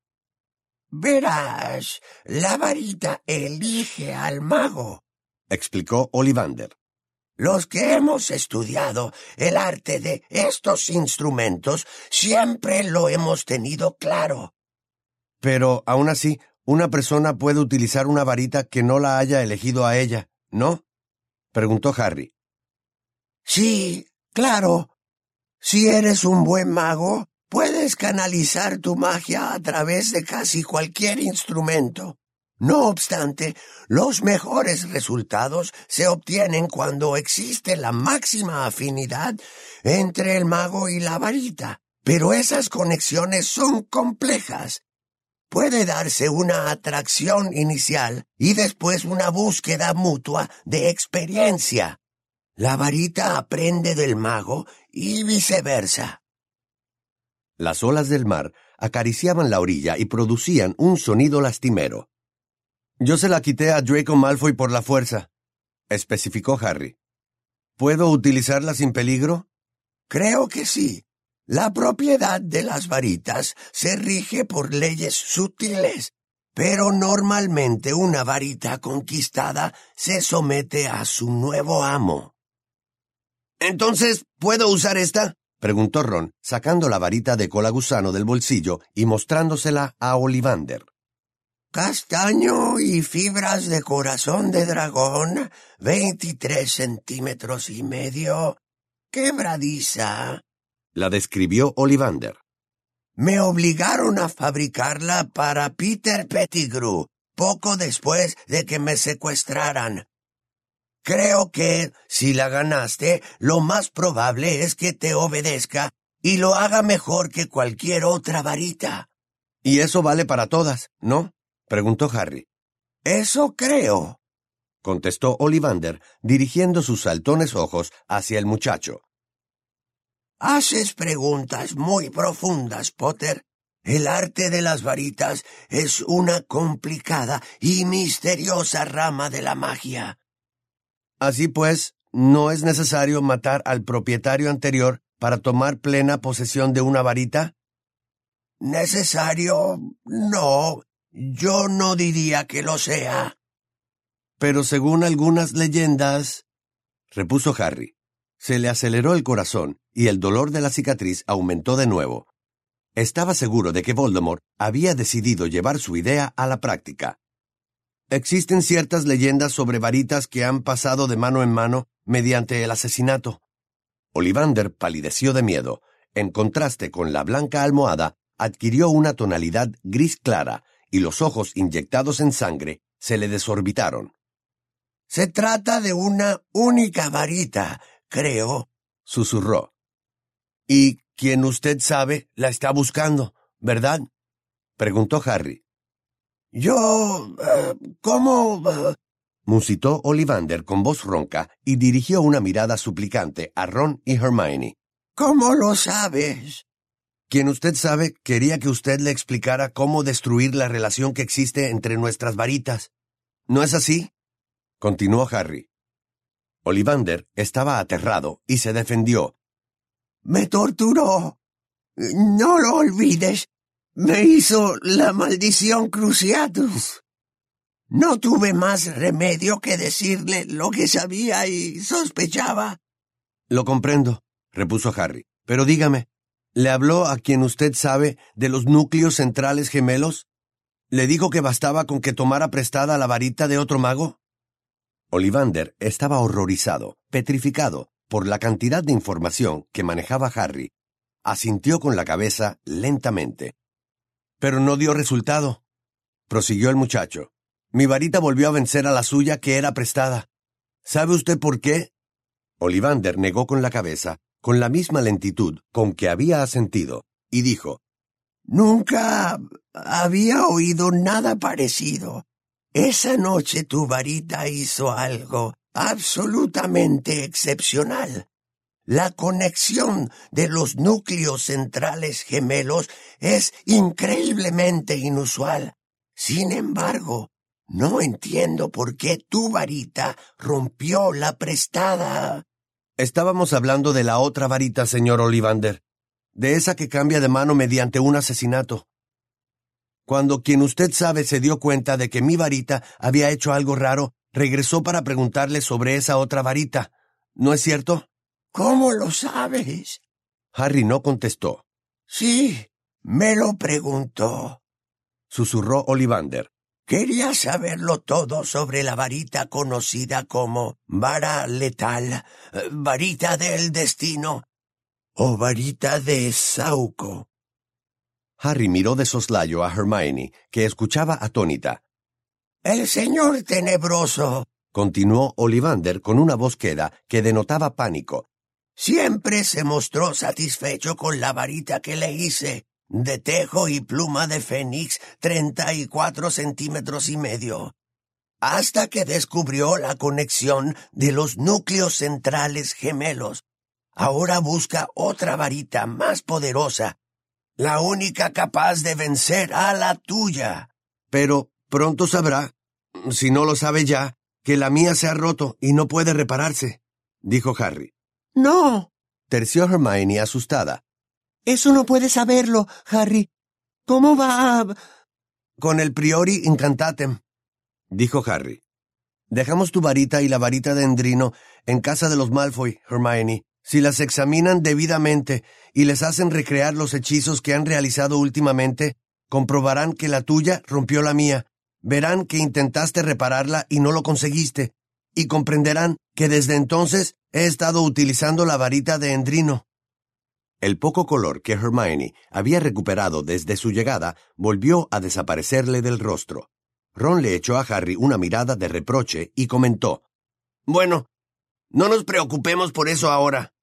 «Verás, la varita elige al mago», explicó Ollivander. «Los que hemos estudiado el arte de estos instrumentos siempre lo hemos tenido claro». «Pero, aún así, una persona puede utilizar una varita que no la haya elegido a ella, ¿no?», preguntó Harry. Sí, claro. Si eres un buen mago, puedes canalizar tu magia a través de casi cualquier instrumento. No obstante, los mejores resultados se obtienen cuando existe la máxima afinidad entre el mago y la varita. Pero esas conexiones son complejas. Puede darse una atracción inicial y después una búsqueda mutua de experiencia. La varita aprende del mago y viceversa. Las olas del mar acariciaban la orilla y producían un sonido lastimero. «Yo se la quité a Draco Malfoy por la fuerza», especificó Harry. «¿Puedo utilizarla sin peligro?» Creo que sí. La propiedad de las varitas se rige por leyes sutiles, pero normalmente una varita conquistada se somete a su nuevo amo. «¿Entonces, ¿puedo usar esta?», preguntó Ron, sacando la varita de cola gusano del bolsillo y mostrándosela a Ollivander. Castaño y fibras de corazón de dragón, veintitrés centímetros y medio, quebradiza. La describió Ollivander. Me obligaron a fabricarla para Peter Pettigrew, poco después de que me secuestraran. Creo que, si la ganaste, lo más probable es que te obedezca y lo haga mejor que cualquier otra varita. «Y eso vale para todas, ¿no?», preguntó Harry. «Eso creo», contestó Ollivander, dirigiendo sus saltones ojos hacia el muchacho. Haces preguntas muy profundas, Potter. El arte de las varitas es una complicada y misteriosa rama de la magia. Así pues, ¿no es necesario matar al propietario anterior para tomar plena posesión de una varita? ¿Necesario? No, yo no diría que lo sea. Pero según algunas leyendas, repuso Harry, se le aceleró el corazón y el dolor de la cicatriz aumentó de nuevo. Estaba seguro de que Voldemort había decidido llevar su idea a la práctica. Existen ciertas leyendas sobre varitas que han pasado de mano en mano mediante el asesinato. Ollivander palideció de miedo. En contraste con la blanca almohada, adquirió una tonalidad gris clara y los ojos inyectados en sangre se le desorbitaron. Se trata de una única varita, creo, susurró. «Y quien usted sabe la está buscando, ¿verdad?», preguntó Harry. Yo... Uh, ¿Cómo...? Uh... musitó Ollivander con voz ronca y dirigió una mirada suplicante a Ron y Hermione. ¿Cómo lo sabes? Quien usted sabe quería que usted le explicara cómo destruir la relación que existe entre nuestras varitas. ¿No es así?, continuó Harry. Ollivander estaba aterrado y se defendió. Me torturó. No lo olvides. Me hizo la maldición Cruciatus. No tuve más remedio que decirle lo que sabía y sospechaba. Lo comprendo, repuso Harry. Pero dígame, ¿le habló a quien usted sabe de los núcleos centrales gemelos? ¿Le dijo que bastaba con que tomara prestada la varita de otro mago? Ollivander estaba horrorizado, petrificado, por la cantidad de información que manejaba Harry. Asintió con la cabeza lentamente. Pero no dio resultado, prosiguió el muchacho. Mi varita volvió a vencer a la suya que era prestada. ¿Sabe usted por qué? Ollivander negó con la cabeza, con la misma lentitud con que había asentido, y dijo, Nunca había oído nada parecido. Esa noche tu varita hizo algo absolutamente excepcional. La conexión de los núcleos centrales gemelos es increíblemente inusual. Sin embargo, no entiendo por qué tu varita rompió la prestada. Estábamos hablando de la otra varita, señor Ollivander, de esa que cambia de mano mediante un asesinato. Cuando quien usted sabe se dio cuenta de que mi varita había hecho algo raro, regresó para preguntarle sobre esa otra varita. ¿No es cierto? ¿Cómo lo sabes? Harry no contestó. Sí, me lo preguntó, susurró Ollivander. Quería saberlo todo sobre la varita conocida como vara letal, varita del destino o varita de Sauco. Harry miró de soslayo a Hermione, que escuchaba atónita. El señor tenebroso, continuó Ollivander con una voz queda que denotaba pánico, siempre se mostró satisfecho con la varita que le hice, de tejo y pluma de fénix, treinta y cuatro centímetros y medio, hasta que descubrió la conexión de los núcleos centrales gemelos. Ahora busca otra varita más poderosa, la única capaz de vencer a la tuya. Pero pronto sabrá, si no lo sabe ya, que la mía se ha roto y no puede repararse, dijo Harry. No, terció Hermione asustada. Eso no puede saberlo, Harry. ¿Cómo va a...? Con el priori incantatem, dijo Harry. Dejamos tu varita y la varita de Endrino en casa de los Malfoy, Hermione. Si las examinan debidamente y les hacen recrear los hechizos que han realizado últimamente, comprobarán que la tuya rompió la mía. Verán que intentaste repararla y no lo conseguiste, y comprenderán que desde entonces he estado utilizando la varita de Endrino. El poco color que Hermione había recuperado desde su llegada volvió a desaparecerle del rostro. Ron le echó a Harry una mirada de reproche y comentó: Bueno, no nos preocupemos por eso ahora.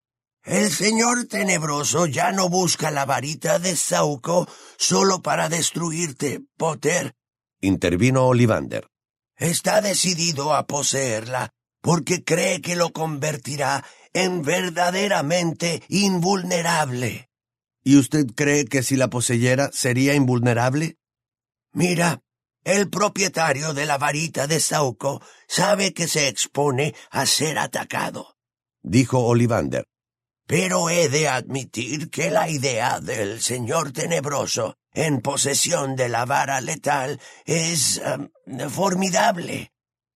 El señor tenebroso ya no busca la varita de Sauco solo para destruirte, Potter, intervino Ollivander. Está decidido a poseerla porque cree que lo convertirá en verdaderamente invulnerable. ¿Y usted cree que si la poseyera sería invulnerable? Mira, el propietario de la varita de Sauco sabe que se expone a ser atacado, dijo Ollivander. Pero he de admitir que la idea del señor tenebroso en posesión de la vara letal es um, formidable.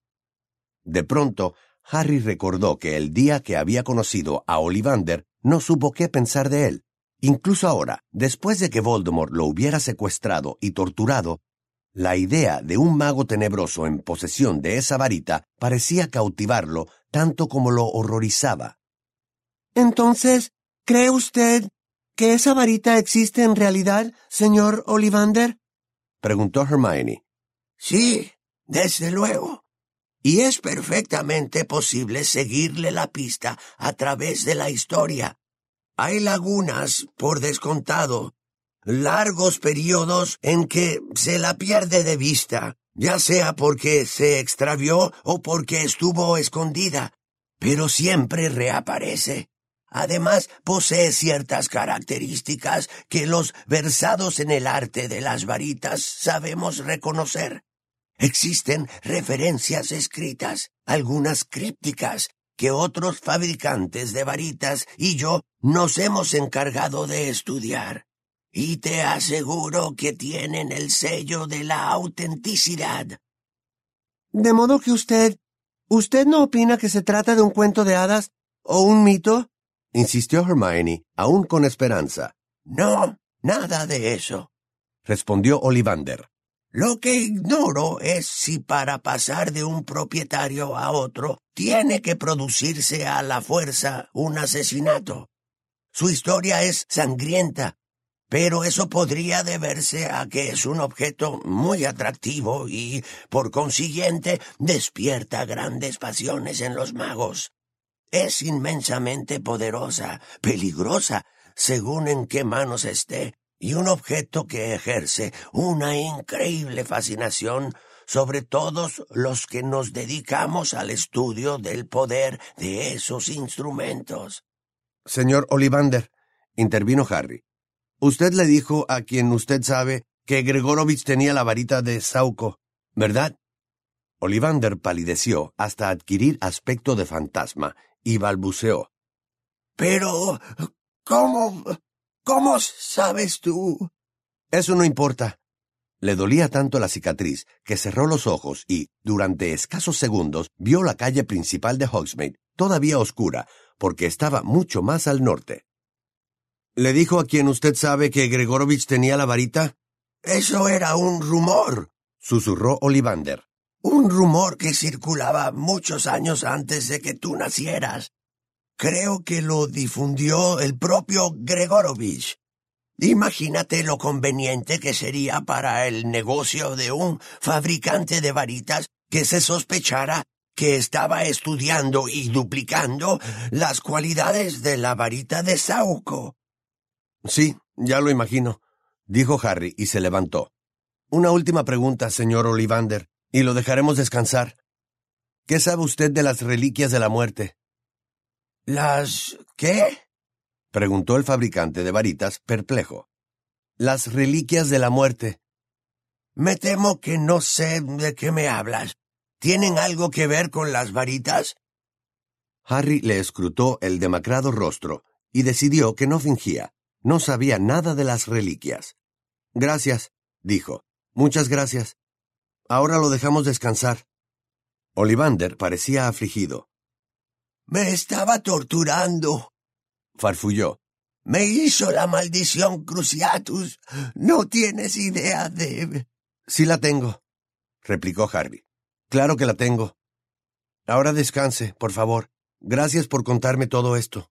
De pronto, Harry recordó que el día que había conocido a Ollivander no supo qué pensar de él. Incluso ahora, después de que Voldemort lo hubiera secuestrado y torturado, la idea de un mago tenebroso en posesión de esa varita parecía cautivarlo tanto como lo horrorizaba. Entonces, ¿cree usted que esa varita existe en realidad, señor Ollivander? Preguntó Hermione. Sí, desde luego. Y es perfectamente posible seguirle la pista a través de la historia. Hay lagunas, por descontado, largos periodos en que se la pierde de vista, ya sea porque se extravió o porque estuvo escondida, pero siempre reaparece. Además, posee ciertas características que los versados en el arte de las varitas sabemos reconocer. Existen referencias escritas, algunas crípticas, que otros fabricantes de varitas y yo nos hemos encargado de estudiar. Y te aseguro que tienen el sello de la autenticidad. De modo que usted... ¿Usted no opina que se trata de un cuento de hadas o un mito? Insistió Hermione, aún con esperanza. No, nada de eso, respondió Ollivander. Lo que ignoro es si para pasar de un propietario a otro tiene que producirse a la fuerza un asesinato. Su historia es sangrienta, pero eso podría deberse a que es un objeto muy atractivo y, por consiguiente, despierta grandes pasiones en los magos. Es inmensamente poderosa, peligrosa, según en qué manos esté, y un objeto que ejerce una increíble fascinación sobre todos los que nos dedicamos al estudio del poder de esos instrumentos. Señor Ollivander, intervino Harry, usted le dijo a quien usted sabe que Gregorovich tenía la varita de Sauco, ¿verdad? Ollivander palideció hasta adquirir aspecto de fantasma y balbuceó. Pero, ¿cómo, cómo sabes tú? Eso no importa. Le dolía tanto la cicatriz que cerró los ojos y, durante escasos segundos, vio la calle principal de Hogsmeade, todavía oscura, porque estaba mucho más al norte. ¿Le dijo a quien usted sabe que Gregorovich tenía la varita? Eso era un rumor. susurró Ollivander. Un rumor que circulaba muchos años antes de que tú nacieras. Creo que lo difundió el propio Gregorovich. Imagínate lo conveniente que sería para el negocio de un fabricante de varitas que se sospechara que estaba estudiando y duplicando las cualidades de la varita de Sauco. Sí, ya lo imagino, dijo Harry y se levantó. Una última pregunta, señor Ollivander, y lo dejaremos descansar. ¿Qué sabe usted de las reliquias de la muerte? ¿Las qué? Preguntó el fabricante de varitas, perplejo. Las reliquias de la muerte. Me temo que no sé de qué me hablas. ¿Tienen algo que ver con las varitas? Harry le escrutó el demacrado rostro y decidió que no fingía. No sabía nada de las reliquias. Gracias, dijo. Muchas gracias. Ahora lo dejamos descansar. Ollivander parecía afligido. Me estaba torturando, farfulló. Me hizo la maldición Cruciatus. No tienes idea de... Sí la tengo, replicó Harry. Claro que la tengo. Ahora descanse, por favor. Gracias por contarme todo esto.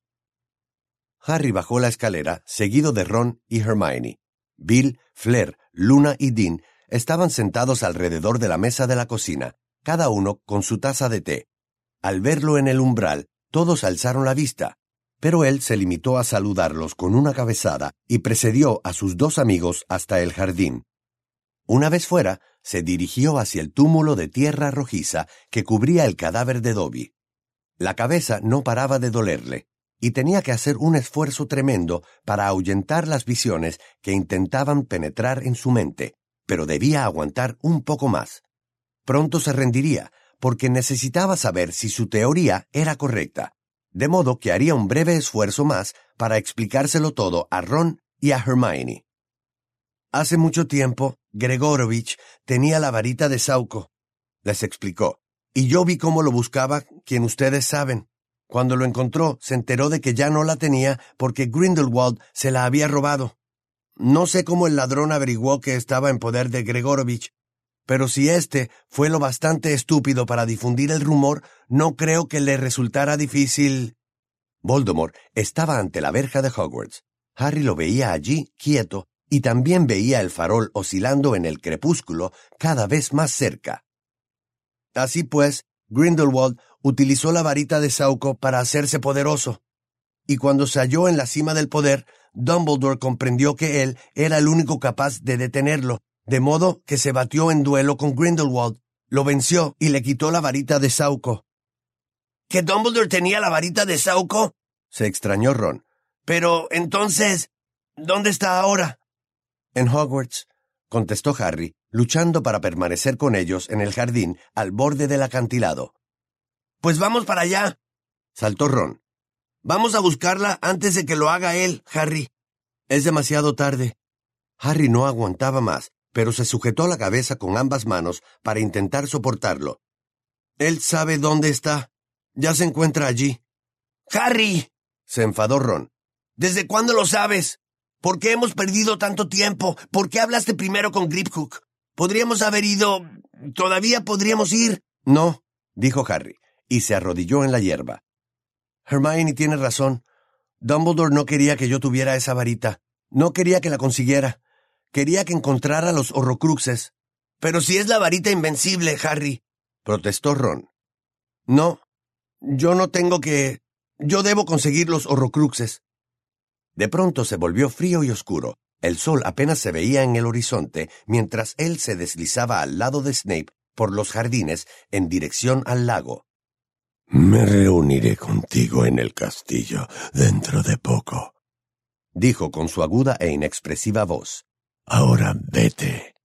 Harry bajó la escalera, seguido de Ron y Hermione. Bill, Fleur, Luna y Dean estaban sentados alrededor de la mesa de la cocina, cada uno con su taza de té. Al verlo en el umbral, todos alzaron la vista, pero él se limitó a saludarlos con una cabezada y precedió a sus dos amigos hasta el jardín. Una vez fuera, se dirigió hacia el túmulo de tierra rojiza que cubría el cadáver de Dobby. La cabeza no paraba de dolerle, y tenía que hacer un esfuerzo tremendo para ahuyentar las visiones que intentaban penetrar en su mente, pero debía aguantar un poco más. Pronto se rendiría, porque necesitaba saber si su teoría era correcta, de modo que haría un breve esfuerzo más para explicárselo todo a Ron y a Hermione. Hace mucho tiempo, Gregorovich tenía la varita de Sauco, les explicó, y yo vi cómo lo buscaba, quien ustedes saben. Cuando lo encontró, se enteró de que ya no la tenía porque Grindelwald se la había robado. No sé cómo el ladrón averiguó que estaba en poder de Gregorovich, pero si éste fue lo bastante estúpido para difundir el rumor, no creo que le resultara difícil. Voldemort estaba ante la verja de Hogwarts. Harry lo veía allí, quieto, y también veía el farol oscilando en el crepúsculo cada vez más cerca. Así pues, Grindelwald utilizó la varita de Sauco para hacerse poderoso, y cuando se halló en la cima del poder, Dumbledore comprendió que él era el único capaz de detenerlo, de modo que se batió en duelo con Grindelwald, lo venció y le quitó la varita de Sauco. ¿Que Dumbledore tenía la varita de Sauco? Se extrañó Ron. Pero, entonces, ¿dónde está ahora? En Hogwarts, contestó Harry, luchando para permanecer con ellos en el jardín al borde del acantilado. Pues vamos para allá, saltó Ron. Vamos a buscarla antes de que lo haga él, Harry. Es demasiado tarde. Harry no aguantaba más, pero se sujetó la cabeza con ambas manos para intentar soportarlo. Él sabe dónde está. Ya se encuentra allí. ¡Harry! Se enfadó Ron. ¿Desde cuándo lo sabes? ¿Por qué hemos perdido tanto tiempo? ¿Por qué hablaste primero con Griphook? Podríamos haber ido... Todavía podríamos ir. No, dijo Harry, y se arrodilló en la hierba. Hermione tiene razón. Dumbledore no quería que yo tuviera esa varita. No quería que la consiguiera. Quería que encontrara los Horrocruxes. Pero si es la varita invencible, Harry, protestó Ron. No, yo no tengo que... Yo debo conseguir los Horrocruxes. De pronto se volvió frío y oscuro. El sol apenas se veía en el horizonte mientras él se deslizaba al lado de Snape por los jardines en dirección al lago. Me reuniré contigo en el castillo dentro de poco, dijo con su aguda e inexpresiva voz. Ahora vete.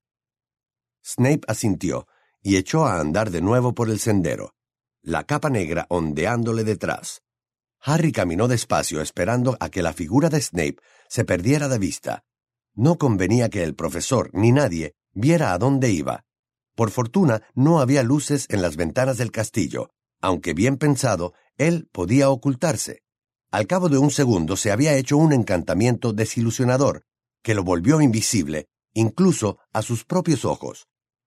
Snape asintió y echó a andar de nuevo por el sendero, la capa negra ondeándole detrás. Harry caminó despacio esperando a que la figura de Snape se perdiera de vista. No convenía que el profesor ni nadie viera a dónde iba. Por fortuna no había luces en las ventanas del castillo. Aunque bien pensado, él podía ocultarse. Al cabo de un segundo se había hecho un encantamiento desilusionador, que lo volvió invisible, incluso a sus propios ojos.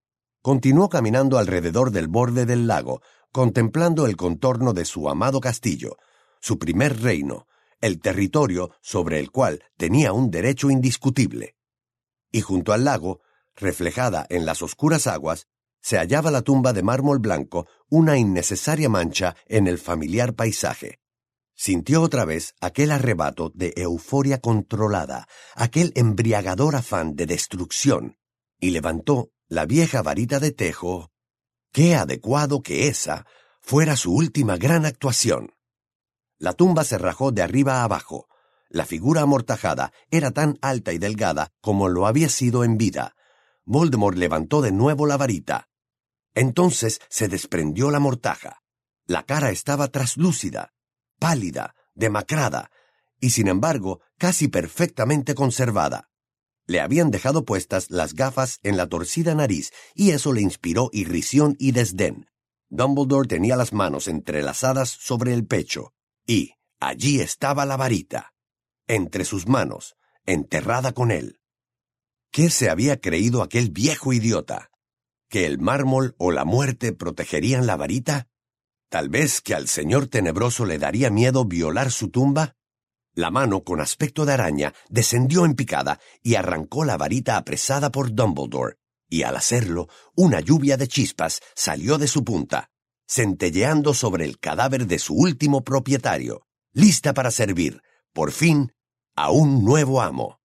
continuó caminando alrededor del borde del lago, contemplando el contorno de su amado castillo, su primer reino, el territorio sobre el cual tenía un derecho indiscutible. Y junto al lago, reflejada en las oscuras aguas, se hallaba la tumba de mármol blanco, una innecesaria mancha en el familiar paisaje. Sintió otra vez aquel arrebato de euforia controlada, aquel embriagador afán de destrucción, y levantó la vieja varita de tejo. ¡Qué adecuado que esa fuera su última gran actuación! La tumba se rajó de arriba a abajo. La figura amortajada era tan alta y delgada como lo había sido en vida. Voldemort levantó de nuevo la varita. Entonces se desprendió la mortaja. La cara estaba traslúcida, pálida, demacrada, y sin embargo casi perfectamente conservada. Le habían dejado puestas las gafas en la torcida nariz, y eso le inspiró irrisión y desdén. Dumbledore tenía las manos entrelazadas sobre el pecho, y allí estaba la varita, entre sus manos, enterrada con él. ¿Qué se había creído aquel viejo idiota? ¿Que el mármol o la muerte protegerían la varita? ¿Tal vez que al señor tenebroso le daría miedo violar su tumba? La mano, con aspecto de araña, descendió en picada y arrancó la varita apresada por Dumbledore, y al hacerlo, una lluvia de chispas salió de su punta, centelleando sobre el cadáver de su último propietario, lista para servir, por fin, a un nuevo amo.